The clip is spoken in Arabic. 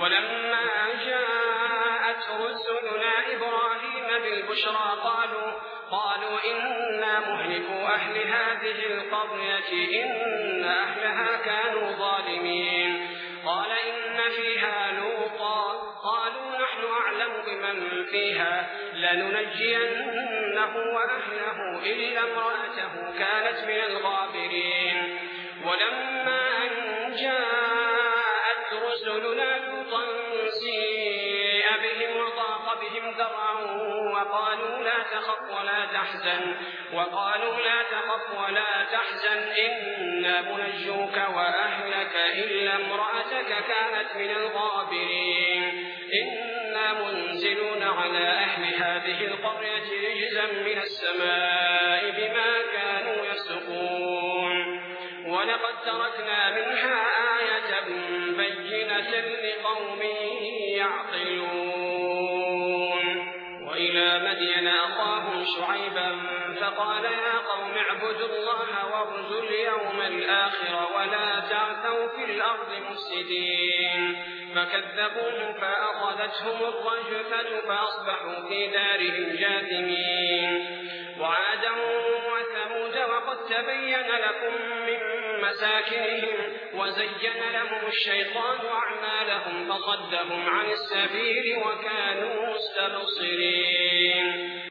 ولما جاءت رسلنا إبراهيم بالبشرى قالوا إنا مهلكو أهل هذه القرية إن أهلها كانوا ظالمين قال إن فيها لوطا قالوا نحن أعلم بمن فيها لننجينه وأهله إلا امرأته كانت من الغابرين ولما أن جاءت رسلنا لوطا سيء بهم وضاق بهم ذرعا وقالوا لا تخف ولا تحزن إنا منجوك وأهلك إلا امرأتك كانت من الغابرين إنا منزلون على أهل هذه القرية رجزا من السماء بما كانوا يفسقون ولقد تركنا منها آية بينة لقوم يعقلون وإلى مدين أخاهم شعيبا فقال يا قوم اعبدوا الله وارجوا اليوم الآخر ولا تعثوا في الأرض مفسدين فكذبوه فأخذتهم الرجفة فأصبحوا في دارهم جاثمين وعادا وثمود وقد تبين لكم من مساكنهم وزين لهم الشيطان أعمالهم فصدهم عن السبيل وكانوا مستبصرين